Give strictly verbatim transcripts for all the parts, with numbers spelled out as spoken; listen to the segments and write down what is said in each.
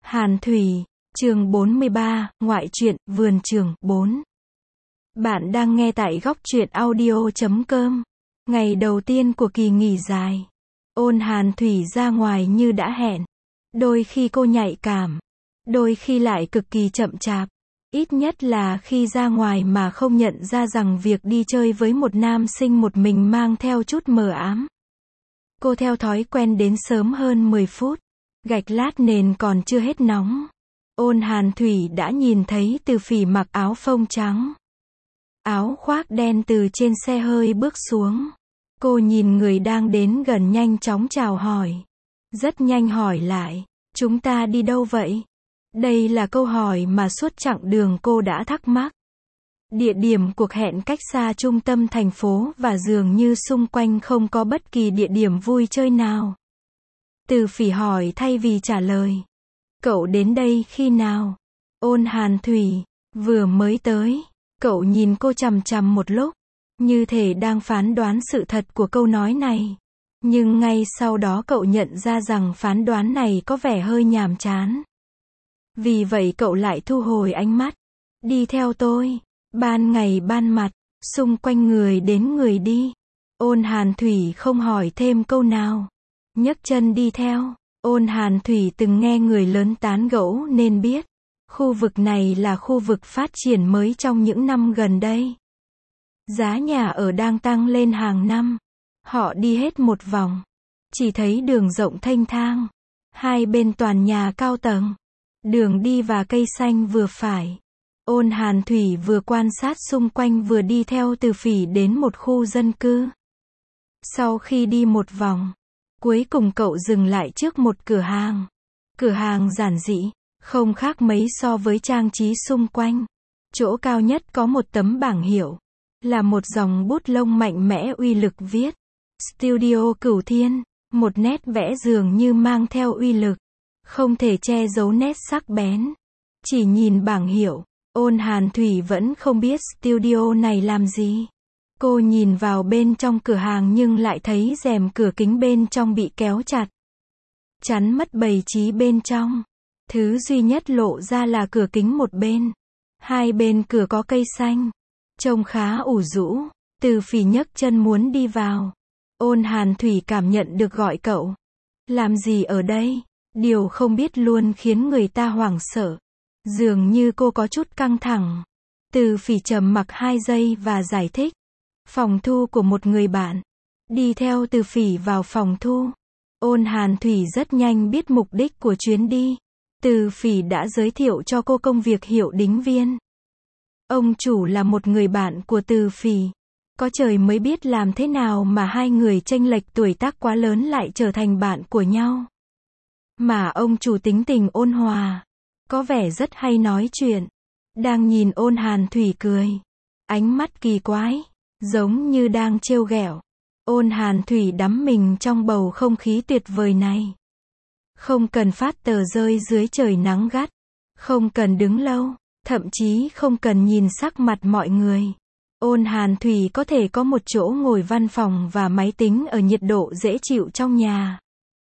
Hàn Thủy, chương bốn mươi ba, ngoại truyện, vườn trường, bốn. Bạn đang nghe tại góc truyện audio chấm com. Ngày đầu tiên của kỳ nghỉ dài. Ôn Hàn Thủy ra ngoài như đã hẹn. Đôi khi cô nhạy cảm. Đôi khi lại cực kỳ chậm chạp. Ít nhất là khi ra ngoài mà không nhận ra rằng việc đi chơi với một nam sinh một mình mang theo chút mờ ám. Cô theo thói quen đến sớm hơn mười phút. Gạch lát nền còn chưa hết nóng. Ôn Hàn Thủy đã nhìn thấy Từ Phỉ mặc áo phông trắng. Áo khoác đen từ trên xe hơi bước xuống. Cô nhìn người đang đến gần nhanh chóng chào hỏi. Rất nhanh hỏi lại, chúng ta đi đâu vậy? Đây là câu hỏi mà suốt chặng đường cô đã thắc mắc. Địa điểm cuộc hẹn cách xa trung tâm thành phố và dường như xung quanh không có bất kỳ địa điểm vui chơi nào. Từ Phỉ hỏi thay vì trả lời. Cậu đến đây khi nào? Ôn Hàn Thủy, vừa mới tới. Cậu nhìn cô chằm chằm một lúc, như thể đang phán đoán sự thật của câu nói này. Nhưng ngay sau đó cậu nhận ra rằng phán đoán này có vẻ hơi nhàm chán. Vì vậy cậu lại thu hồi ánh mắt. Đi theo tôi. Ban ngày ban mặt, xung quanh người đến người đi. Ôn Hàn Thủy không hỏi thêm câu nào. Nhấc chân đi theo. Ôn Hàn Thủy từng nghe người lớn tán gẫu nên biết. Khu vực này là khu vực phát triển mới trong những năm gần đây. Giá nhà ở đang tăng lên hàng năm. Họ đi hết một vòng. Chỉ thấy đường rộng thênh thang. Hai bên toàn nhà cao tầng. Đường đi và cây xanh vừa phải. Ôn Hàn Thủy vừa quan sát xung quanh vừa đi theo Từ Phỉ đến một khu dân cư. Sau khi đi một vòng, cuối cùng cậu dừng lại trước một cửa hàng. Cửa hàng giản dị, không khác mấy so với trang trí xung quanh. Chỗ cao nhất có một tấm bảng hiệu. Là một dòng bút lông mạnh mẽ uy lực viết. Studio Cửu Thiên. Một nét vẽ dường như mang theo uy lực. Không thể che giấu nét sắc bén. Chỉ nhìn bảng hiệu, Ôn Hàn Thủy vẫn không biết studio này làm gì. Cô nhìn vào bên trong cửa hàng nhưng lại thấy rèm cửa kính bên trong bị kéo chặt. Chắn mất bày trí bên trong. Thứ duy nhất lộ ra là cửa kính một bên. Hai bên cửa có cây xanh. Trông khá ủ rũ. Từ Phỉ nhấc chân muốn đi vào. Ôn Hàn Thủy cảm nhận được gọi cậu. Làm gì ở đây? Điều không biết luôn khiến người ta hoảng sợ. Dường như cô có chút căng thẳng. Từ Phỉ trầm mặc hai giây và giải thích. Phòng thu của một người bạn. Đi theo Từ Phỉ vào phòng thu. Ôn Hàn Thủy rất nhanh biết mục đích của chuyến đi. Từ Phỉ đã giới thiệu cho cô công việc hiệu đính viên. Ông chủ là một người bạn của Từ Phỉ. Có trời mới biết làm thế nào mà hai người chênh lệch tuổi tác quá lớn lại trở thành bạn của nhau. Mà ông chủ tính tình ôn hòa. Có vẻ rất hay nói chuyện. Đang nhìn Ôn Hàn Thủy cười. Ánh mắt kỳ quái. Giống như đang trêu ghẹo. Ôn Hàn Thủy đắm mình trong bầu không khí tuyệt vời này. Không cần phát tờ rơi dưới trời nắng gắt. Không cần đứng lâu. Thậm chí không cần nhìn sắc mặt mọi người. Ôn Hàn Thủy có thể có một chỗ ngồi văn phòng và máy tính ở nhiệt độ dễ chịu trong nhà.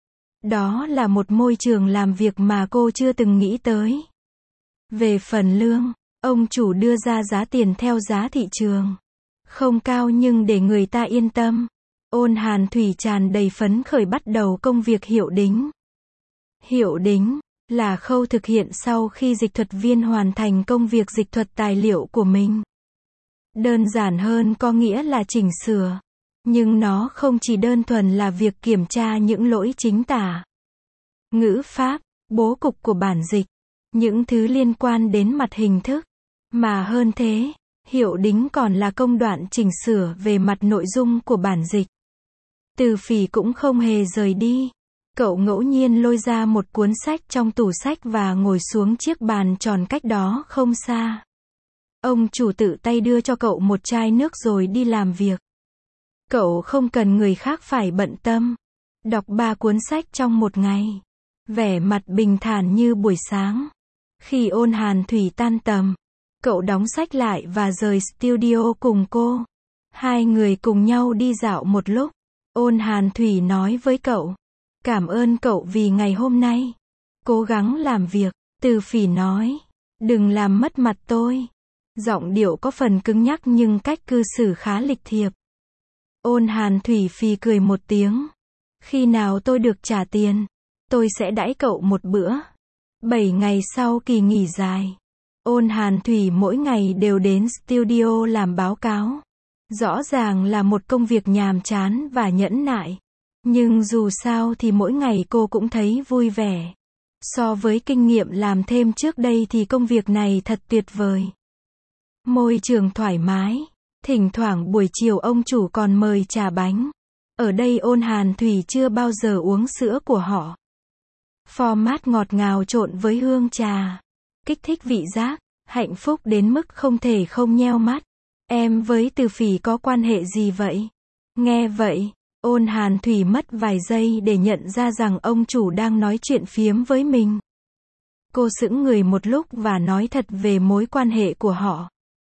Đó là một môi trường làm việc mà cô chưa từng nghĩ tới. Về phần lương, ông chủ đưa ra giá tiền theo giá thị trường. Không cao nhưng để người ta yên tâm. Ôn Hàn Thủy tràn đầy phấn khởi bắt đầu công việc hiệu đính. Hiệu đính là khâu thực hiện sau khi dịch thuật viên hoàn thành công việc dịch thuật tài liệu của mình. Đơn giản hơn có nghĩa là chỉnh sửa. Nhưng nó không chỉ đơn thuần là việc kiểm tra những lỗi chính tả, ngữ pháp, bố cục của bản dịch, những thứ liên quan đến mặt hình thức. Mà hơn thế, hiệu đính còn là công đoạn chỉnh sửa về mặt nội dung của bản dịch. Từ Phỉ cũng không hề rời đi. Cậu ngẫu nhiên lôi ra một cuốn sách trong tủ sách và ngồi xuống chiếc bàn tròn cách đó không xa. Ông chủ tự tay đưa cho cậu một chai nước rồi đi làm việc. Cậu không cần người khác phải bận tâm. Đọc ba cuốn sách trong một ngày. Vẻ mặt bình thản như buổi sáng. Khi Ôn Hàn Thủy tan tầm, cậu đóng sách lại và rời studio cùng cô. Hai người cùng nhau đi dạo một lúc. Ôn Hàn Thủy nói với cậu. Cảm ơn cậu vì ngày hôm nay. Cố gắng làm việc, Từ Phỉ nói. Đừng làm mất mặt tôi. Giọng điệu có phần cứng nhắc nhưng cách cư xử khá lịch thiệp. Ôn Hàn Thủy phì cười một tiếng. Khi nào tôi được trả tiền, tôi sẽ đãi cậu một bữa. Bảy ngày sau kỳ nghỉ dài, Ôn Hàn Thủy mỗi ngày đều đến studio làm báo cáo. Rõ ràng là một công việc nhàm chán và nhẫn nại. Nhưng dù sao thì mỗi ngày cô cũng thấy vui vẻ. So với kinh nghiệm làm thêm trước đây thì công việc này thật tuyệt vời. Môi trường thoải mái. Thỉnh thoảng buổi chiều ông chủ còn mời trà bánh. Ở đây Ôn Hàn Thủy chưa bao giờ uống sữa của họ. Format ngọt ngào trộn với hương trà. Kích thích vị giác, hạnh phúc đến mức không thể không nheo mắt. Em với Từ Phỉ có quan hệ gì vậy? Nghe vậy, Ôn Hàn Thủy mất vài giây để nhận ra rằng ông chủ đang nói chuyện phiếm với mình. Cô sững người một lúc và nói thật về mối quan hệ của họ.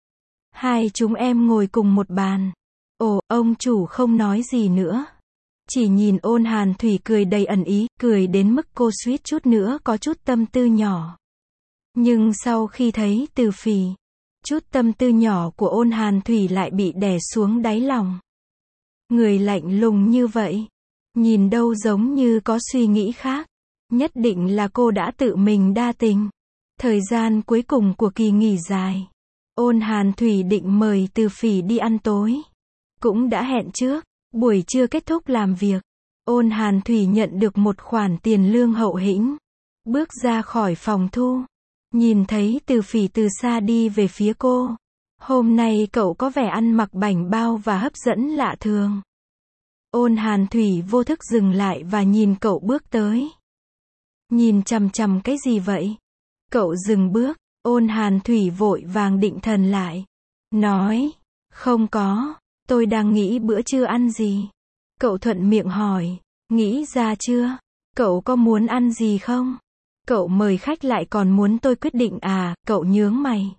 Hai chúng em ngồi cùng một bàn. Ồ, ông chủ không nói gì nữa. Chỉ nhìn Ôn Hàn Thủy cười đầy ẩn ý, cười đến mức cô suýt chút nữa có chút tâm tư nhỏ. Nhưng sau khi thấy Từ Phỉ, chút tâm tư nhỏ của Ôn Hàn Thủy lại bị đè xuống đáy lòng. Người lạnh lùng như vậy, nhìn đâu giống như có suy nghĩ khác. Nhất định là cô đã tự mình đa tình. Thời gian cuối cùng của kỳ nghỉ dài, Ôn Hàn Thủy định mời Từ Phỉ đi ăn tối. Cũng đã hẹn trước, buổi trưa kết thúc làm việc, Ôn Hàn Thủy nhận được một khoản tiền lương hậu hĩnh. Bước ra khỏi phòng thu, nhìn thấy Từ Phỉ từ xa đi về phía cô. Hôm nay cậu có vẻ ăn mặc bảnh bao và hấp dẫn lạ thường. Ôn Hàn Thủy vô thức dừng lại và nhìn cậu bước tới. Nhìn chằm chằm cái gì vậy? Cậu dừng bước, Ôn Hàn Thủy vội vàng định thần lại. Nói, không có, tôi đang nghĩ bữa trưa ăn gì. Cậu thuận miệng hỏi, nghĩ ra chưa? Cậu có muốn ăn gì không? Cậu mời khách lại còn muốn tôi quyết định à? Cậu nhướng mày.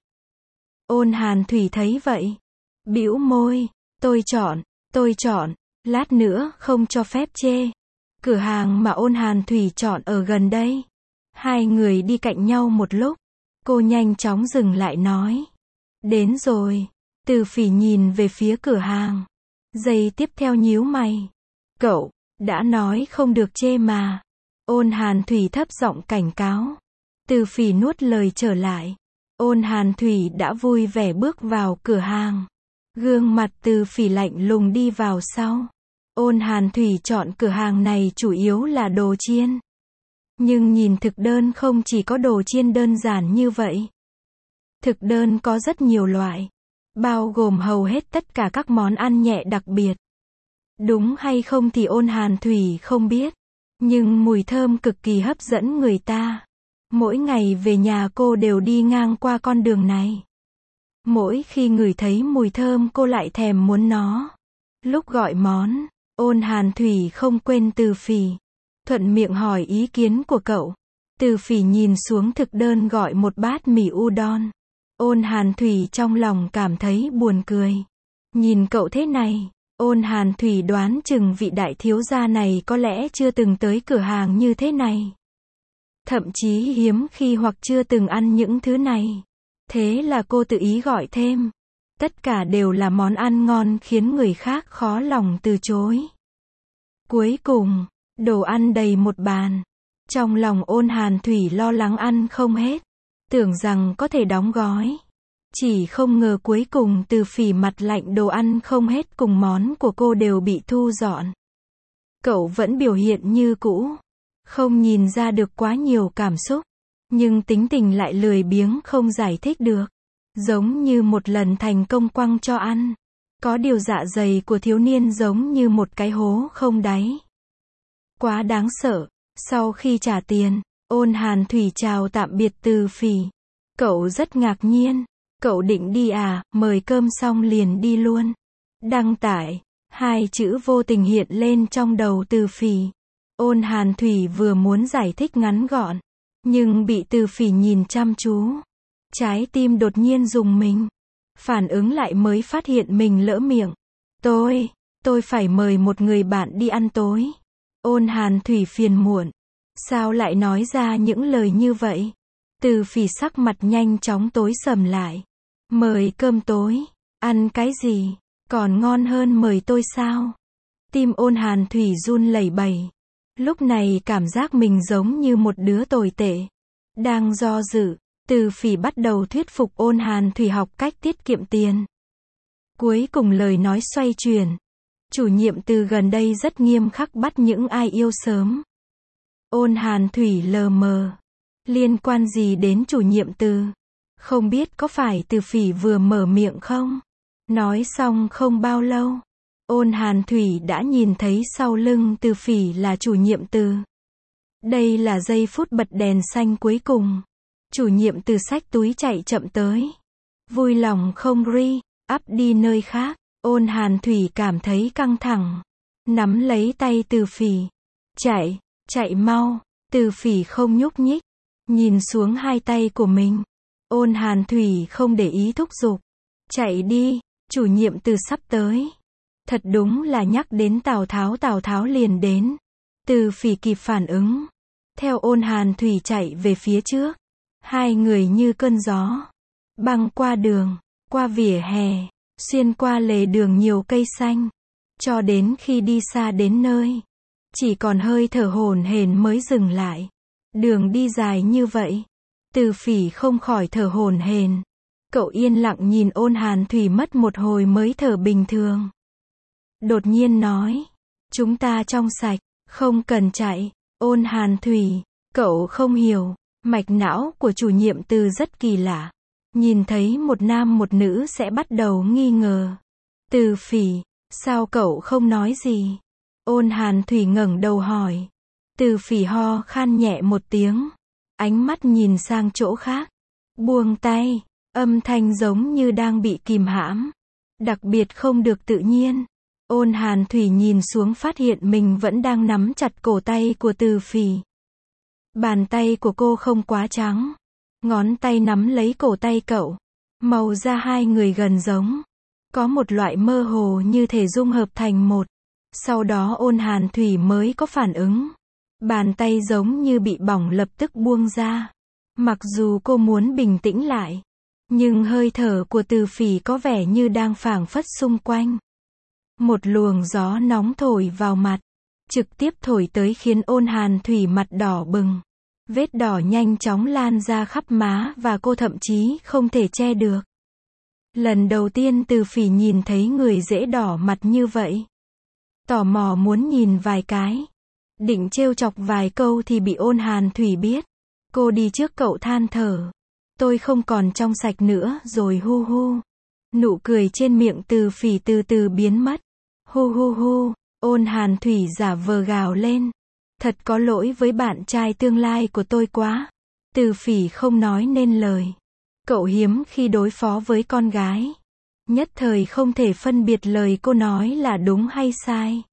Ôn Hàn Thủy thấy vậy, bĩu môi, tôi chọn, tôi chọn, lát nữa không cho phép chê. Cửa hàng mà Ôn Hàn Thủy chọn ở gần đây. Hai người đi cạnh nhau một lúc, cô nhanh chóng dừng lại nói. Đến rồi. Từ Phỉ nhìn về phía cửa hàng. Giây tiếp theo nhíu mày. Cậu, đã nói không được chê mà. Ôn Hàn Thủy thấp giọng cảnh cáo. Từ Phỉ nuốt lời trở lại. Ôn Hàn Thủy đã vui vẻ bước vào cửa hàng. Gương mặt Từ Phỉ lạnh lùng đi vào sau. Ôn Hàn Thủy chọn cửa hàng này chủ yếu là đồ chiên. Nhưng nhìn thực đơn không chỉ có đồ chiên đơn giản như vậy. Thực đơn có rất nhiều loại, bao gồm hầu hết tất cả các món ăn nhẹ đặc biệt. Đúng hay không thì Ôn Hàn Thủy không biết, nhưng mùi thơm cực kỳ hấp dẫn người ta. Mỗi ngày về nhà cô đều đi ngang qua con đường này. Mỗi khi ngửi thấy mùi thơm cô lại thèm muốn nó. Lúc gọi món, Ôn Hàn Thủy không quên Từ Phỉ. Thuận miệng hỏi ý kiến của cậu. Từ Phỉ nhìn xuống thực đơn gọi một bát mì udon. Ôn Hàn Thủy trong lòng cảm thấy buồn cười. Nhìn cậu thế này, Ôn Hàn Thủy đoán chừng vị đại thiếu gia này có lẽ chưa từng tới cửa hàng như thế này. Thậm chí hiếm khi hoặc chưa từng ăn những thứ này. Thế là cô tự ý gọi thêm. Tất cả đều là món ăn ngon khiến người khác khó lòng từ chối. Cuối cùng, đồ ăn đầy một bàn. Trong lòng Ôn Hàn Thủy lo lắng ăn không hết. Tưởng rằng có thể đóng gói. Chỉ không ngờ cuối cùng Từ Phỉ mặt lạnh đồ ăn không hết cùng món của cô đều bị thu dọn. Cậu vẫn biểu hiện như cũ. Không nhìn ra được quá nhiều cảm xúc. Nhưng tính tình lại lười biếng không giải thích được. Giống như một lần thành công quăng cho ăn. Có điều dạ dày của thiếu niên giống như một cái hố không đáy. Quá đáng sợ. Sau khi trả tiền, Ôn Hàn Thủy chào tạm biệt Từ Phỉ. Cậu rất ngạc nhiên. Cậu định đi à, mời cơm xong liền đi luôn. Đăng tải. Hai chữ vô tình hiện lên trong đầu Từ Phỉ. Ôn Hàn Thủy vừa muốn giải thích ngắn gọn. Nhưng bị Từ Phỉ nhìn chăm chú. Trái tim đột nhiên rùng mình. Phản ứng lại mới phát hiện mình lỡ miệng. Tôi, tôi phải mời một người bạn đi ăn tối. Ôn Hàn Thủy phiền muộn. Sao lại nói ra những lời như vậy? Từ Phỉ sắc mặt nhanh chóng tối sầm lại. Mời cơm tối, ăn cái gì, còn ngon hơn mời tôi sao? Tim Ôn Hàn Thủy run lẩy bẩy. Lúc này cảm giác mình giống như một đứa tồi tệ. Đang do dự, Từ Phỉ bắt đầu thuyết phục Ôn Hàn Thủy học cách tiết kiệm tiền. Cuối cùng lời nói xoay chuyển. Chủ nhiệm Từ gần đây rất nghiêm khắc bắt những ai yêu sớm. Ôn Hàn Thủy lờ mờ. Liên quan gì đến chủ nhiệm Từ? Không biết có phải Từ Phỉ vừa mở miệng không? Nói xong không bao lâu, Ôn Hàn Thủy đã nhìn thấy sau lưng Từ Phỉ là chủ nhiệm Từ. Đây là giây phút bật đèn xanh cuối cùng. Chủ nhiệm Từ xách túi chạy chậm tới. Vui lòng không ri, ắp đi nơi khác. Ôn Hàn Thủy cảm thấy căng thẳng. Nắm lấy tay Từ Phỉ. Chạy, chạy mau. Từ Phỉ không nhúc nhích. Nhìn xuống hai tay của mình. Ôn Hàn Thủy không để ý thúc giục. Chạy đi, chủ nhiệm Từ sắp tới. Thật đúng là nhắc đến Tào Tháo Tào Tháo liền đến. Từ Phỉ kịp phản ứng. Theo Ôn Hàn Thủy chạy về phía trước. Hai người như cơn gió. Băng qua đường, qua vỉa hè, xuyên qua lề đường nhiều cây xanh. Cho đến khi đi xa đến nơi. Chỉ còn hơi thở hổn hển mới dừng lại. Đường đi dài như vậy. Từ Phỉ không khỏi thở hổn hển. Cậu yên lặng nhìn Ôn Hàn Thủy mất một hồi mới thở bình thường. Đột nhiên nói. Chúng ta trong sạch, không cần chạy. Ôn Hàn Thủy, cậu không hiểu. Mạch não của chủ nhiệm Từ rất kỳ lạ. Nhìn thấy một nam một nữ sẽ bắt đầu nghi ngờ. Từ Phỉ, sao cậu không nói gì? Ôn Hàn Thủy ngẩng đầu hỏi. Từ Phỉ ho khan nhẹ một tiếng. Ánh mắt nhìn sang chỗ khác. Buông tay, âm thanh giống như đang bị kìm hãm. Đặc biệt không được tự nhiên. Ôn Hàn Thủy nhìn xuống phát hiện mình vẫn đang nắm chặt cổ tay của Từ Phỉ. Bàn tay của cô không quá trắng. Ngón tay nắm lấy cổ tay cậu. Màu da hai người gần giống. Có một loại mơ hồ như thể dung hợp thành một. Sau đó Ôn Hàn Thủy mới có phản ứng. Bàn tay giống như bị bỏng lập tức buông ra. Mặc dù cô muốn bình tĩnh lại. Nhưng hơi thở của Từ Phỉ có vẻ như đang phảng phất xung quanh. Một luồng gió nóng thổi vào mặt. Trực tiếp thổi tới khiến Ôn Hàn Thủy mặt đỏ bừng. Vết đỏ nhanh chóng lan ra khắp má và cô thậm chí không thể che được. Lần đầu tiên Từ Phỉ nhìn thấy người dễ đỏ mặt như vậy. Tò mò muốn nhìn vài cái. Định trêu chọc vài câu thì bị Ôn Hàn Thủy biết. Cô đi trước cậu than thở. Tôi không còn trong sạch nữa rồi hu hu. Nụ cười trên miệng Từ Phỉ từ từ biến mất. Hu hu hu, Ôn Hàn Thủy giả vờ gào lên. Thật có lỗi với bạn trai tương lai của tôi quá. Từ Phỉ không nói nên lời. Cậu hiếm khi đối phó với con gái. Nhất thời không thể phân biệt lời cô nói là đúng hay sai.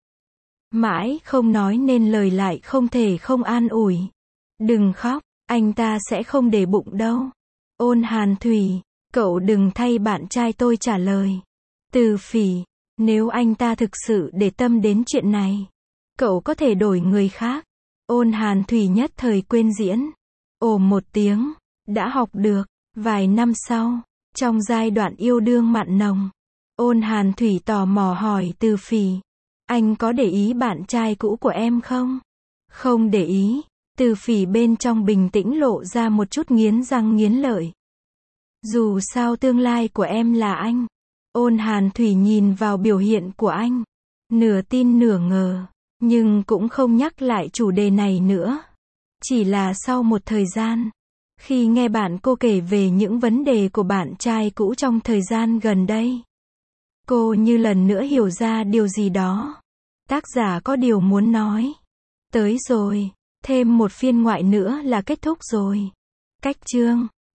Mãi không nói nên lời lại không thể không an ủi. Đừng khóc, anh ta sẽ không để bụng đâu. Ôn Hàn Thủy, cậu đừng thay bạn trai tôi trả lời. Từ Phỉ, nếu anh ta thực sự để tâm đến chuyện này, cậu có thể đổi người khác. Ôn Hàn Thủy nhất thời quên diễn. Ồ một tiếng, đã học được. Vài năm sau, trong giai đoạn yêu đương mặn nồng, Ôn Hàn Thủy tò mò hỏi Từ Phỉ. Anh có để ý bạn trai cũ của em không? Không để ý. Từ Phỉ bên trong bình tĩnh lộ ra một chút nghiến răng nghiến lợi. Dù sao tương lai của em là anh. Ôn Hàn Thủy nhìn vào biểu hiện của anh. Nửa tin nửa ngờ. Nhưng cũng không nhắc lại chủ đề này nữa. Chỉ là sau một thời gian. Khi nghe bạn cô kể về những vấn đề của bạn trai cũ trong thời gian gần đây. Cô như lần nữa hiểu ra điều gì đó. Tác giả có điều muốn nói. Tới rồi. Thêm một phiên ngoại nữa là kết thúc rồi. Cách chương.